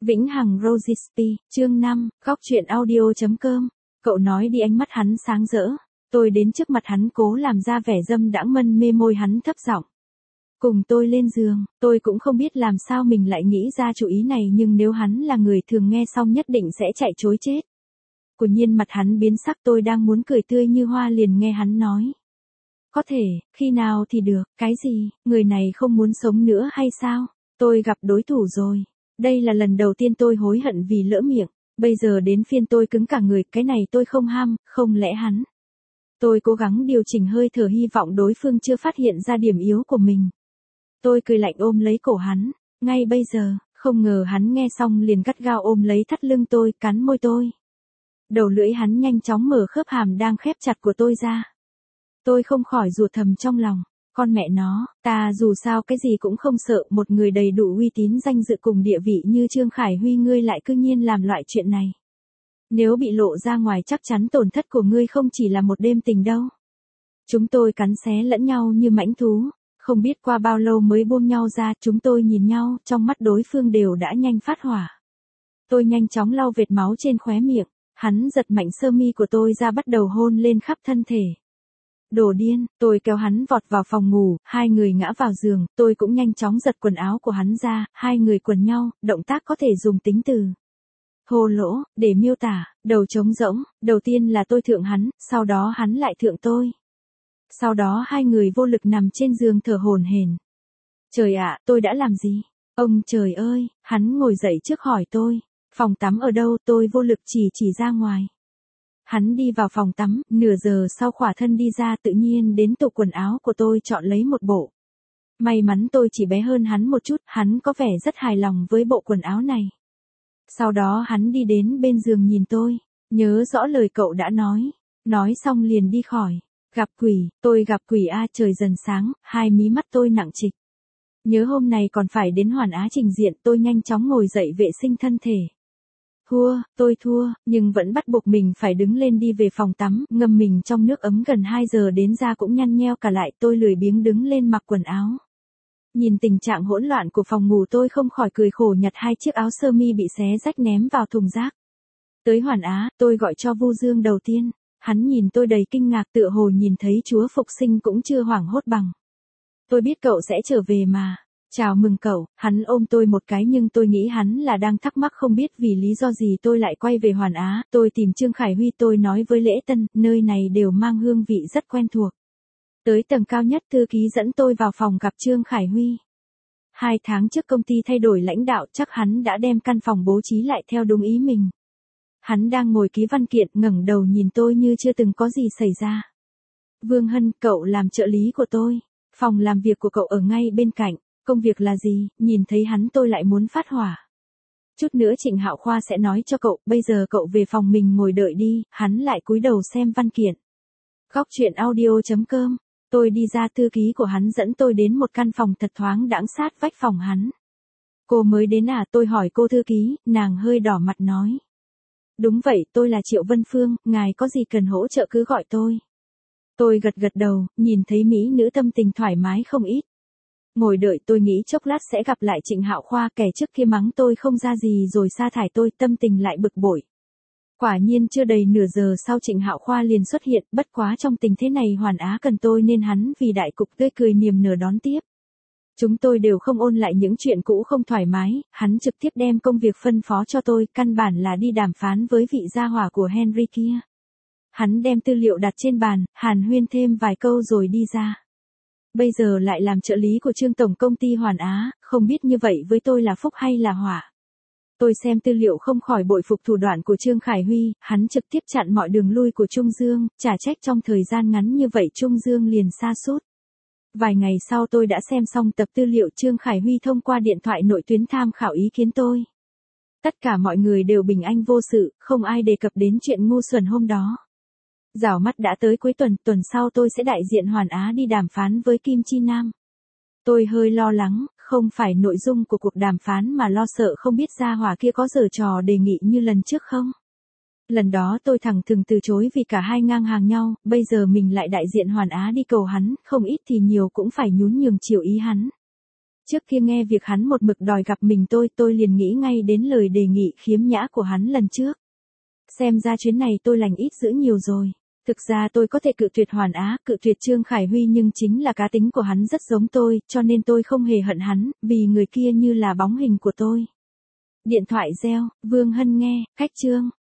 Vĩnh Hằng Rogispi, chương 5, góc truyện audio.com. Cậu nói đi, ánh mắt hắn sáng rỡ. Tôi đến trước mặt hắn cố làm ra vẻ dâm đãng, mân mê môi hắn thấp giọng. Cùng tôi lên giường. Tôi cũng không biết làm sao mình lại nghĩ ra chủ ý này, nhưng nếu hắn là người thường nghe xong nhất định sẽ chạy trối chết. Quả nhiên mặt hắn biến sắc, tôi đang muốn cười tươi như hoa liền nghe hắn nói. Có thể, khi nào thì được, cái gì, người này không muốn sống nữa hay sao? Tôi gặp đối thủ rồi. Đây là lần đầu tiên tôi hối hận vì lỡ miệng. Bây giờ đến phiên tôi cứng cả người, cái này tôi không ham, không lẽ hắn. Tôi cố gắng điều chỉnh hơi thở, hy vọng đối phương chưa phát hiện ra điểm yếu của mình. Tôi cười lạnh ôm lấy cổ hắn. Ngay bây giờ, không ngờ hắn nghe xong liền gắt gao ôm lấy thắt lưng tôi, cắn môi tôi. Đầu lưỡi hắn nhanh chóng mở khớp hàm đang khép chặt của tôi ra. Tôi không khỏi rủa thầm trong lòng. Con mẹ nó, ta dù sao cái gì cũng không sợ, một người đầy đủ uy tín danh dự cùng địa vị như Trương Khải Huy, ngươi lại cư nhiên làm loại chuyện này. Nếu bị lộ ra ngoài chắc chắn tổn thất của ngươi không chỉ là một đêm tình đâu. Chúng tôi cắn xé lẫn nhau như mãnh thú, không biết qua bao lâu mới buông nhau ra, chúng tôi nhìn nhau, trong mắt đối phương đều đã nhanh phát hỏa. Tôi nhanh chóng lau vệt máu trên khóe miệng, hắn giật mạnh sơ mi của tôi ra bắt đầu hôn lên khắp thân thể. Đồ điên, tôi kéo hắn vọt vào phòng ngủ, hai người ngã vào giường, tôi cũng nhanh chóng giật quần áo của hắn ra, hai người quần nhau, động tác có thể dùng tính từ hô lỗ, để miêu tả, đầu trống rỗng, đầu tiên là tôi thượng hắn, sau đó hắn lại thượng tôi. Sau đó hai người vô lực nằm trên giường thở hổn hển. Trời ạ, tôi đã làm gì? Ông trời ơi, hắn ngồi dậy trước hỏi tôi, phòng tắm ở đâu? Tôi vô lực chỉ ra ngoài. Hắn đi vào phòng tắm, nửa giờ sau khỏa thân đi ra, tự nhiên đến tủ quần áo của tôi chọn lấy một bộ. May mắn tôi chỉ bé hơn hắn một chút, hắn có vẻ rất hài lòng với bộ quần áo này. Sau đó hắn đi đến bên giường nhìn tôi, nhớ rõ lời cậu đã nói xong liền đi khỏi. Gặp quỷ, tôi gặp quỷ a. Trời dần sáng, hai mí mắt tôi nặng trịch. Nhớ hôm nay còn phải đến Hoàn Á trình diện, tôi nhanh chóng ngồi dậy vệ sinh thân thể. Tôi thua, nhưng vẫn bắt buộc mình phải đứng lên đi về phòng tắm, ngâm mình trong nước ấm gần 2 giờ đến da cũng nhăn nheo cả lại, tôi lười biếng đứng lên mặc quần áo. Nhìn tình trạng hỗn loạn của phòng ngủ tôi không khỏi cười khổ, nhặt hai chiếc áo sơ mi bị xé rách ném vào thùng rác. Tới Hoàn Á, tôi gọi cho Vu Dương đầu tiên, hắn nhìn tôi đầy kinh ngạc, tựa hồ nhìn thấy Chúa Phục Sinh cũng chưa hoảng hốt bằng. Tôi biết cậu sẽ trở về mà. Chào mừng cậu, hắn ôm tôi một cái nhưng tôi nghĩ hắn là đang thắc mắc không biết vì lý do gì tôi lại quay về Hoàn Á. Tôi tìm Trương Khải Huy, tôi nói với Lễ Tân, nơi này đều mang hương vị rất quen thuộc. Tới tầng cao nhất, thư ký dẫn tôi vào phòng gặp Trương Khải Huy. 2 tháng trước công ty thay đổi lãnh đạo, chắc hắn đã đem căn phòng bố trí lại theo đúng ý mình. Hắn đang ngồi ký văn kiện, ngẩng đầu nhìn tôi như chưa từng có gì xảy ra. Vương Hân, cậu làm trợ lý của tôi. Phòng làm việc của cậu ở ngay bên cạnh. Công việc là gì? Nhìn thấy hắn tôi lại muốn phát hỏa. Chút nữa Trịnh Hạo Khoa sẽ nói cho cậu, bây giờ cậu về phòng mình ngồi đợi đi. Hắn lại cúi đầu xem văn kiện. Góc truyện audio.com. Tôi đi ra, thư ký của hắn dẫn tôi đến một căn phòng thật thoáng đãng sát vách phòng hắn. Cô mới đến à? Tôi hỏi cô thư ký, nàng hơi đỏ mặt nói. Đúng vậy, tôi là Triệu Vân Phương, ngài có gì cần hỗ trợ cứ gọi tôi. Tôi gật đầu, nhìn thấy mỹ nữ tâm tình thoải mái không ít. Ngồi đợi tôi nghĩ chốc lát sẽ gặp lại Trịnh Hạo Khoa, kẻ trước kia mắng tôi không ra gì rồi sa thải tôi, tâm tình lại bực bội. Quả nhiên chưa đầy nửa giờ sau Trịnh Hạo Khoa liền xuất hiện, bất quá trong tình thế này Hoàn Á cần tôi nên hắn vì đại cục tươi cười niềm nở đón tiếp. Chúng tôi đều không ôn lại những chuyện cũ không thoải mái, hắn trực tiếp đem công việc phân phó cho tôi, căn bản là đi đàm phán với vị gia hỏa của Henry kia. Hắn đem tư liệu đặt trên bàn, hàn huyên thêm vài câu rồi đi ra. Bây giờ lại làm trợ lý của Trương Tổng công ty Hoàn Á, không biết như vậy với tôi là phúc hay là họa. Tôi xem tư liệu không khỏi bội phục thủ đoạn của Trương Khải Huy, hắn trực tiếp chặn mọi đường lui của Trung Dương, chả trách trong thời gian ngắn như vậy Trung Dương liền sa sút. Vài ngày sau tôi đã xem xong tập tư liệu Trương Khải Huy thông qua điện thoại nội tuyến tham khảo ý kiến tôi. Tất cả mọi người đều bình an vô sự, không ai đề cập đến chuyện ngu xuẩn hôm đó. Rảo mắt đã tới cuối tuần sau tôi sẽ đại diện Hoàn Á đi đàm phán với Kim Chi Nam. Tôi hơi lo lắng, không phải nội dung của cuộc đàm phán mà lo sợ không biết gia hỏa kia có giở trò đề nghị như lần trước không. Lần đó tôi thẳng thừng từ chối vì cả hai ngang hàng nhau, bây giờ mình lại đại diện Hoàn Á đi cầu hắn, không ít thì nhiều cũng phải nhún nhường chiều ý hắn. Trước kia nghe việc hắn một mực đòi gặp mình tôi liền nghĩ ngay đến lời đề nghị khiếm nhã của hắn lần trước. Xem ra chuyến này tôi lành ít dữ nhiều rồi. Thực ra tôi có thể cự tuyệt Hoàn Á, cự tuyệt Trương Khải Huy nhưng chính là cá tính của hắn rất giống tôi, cho nên tôi không hề hận hắn, vì người kia như là bóng hình của tôi. Điện thoại reo, Vương Hân nghe, khách Trương.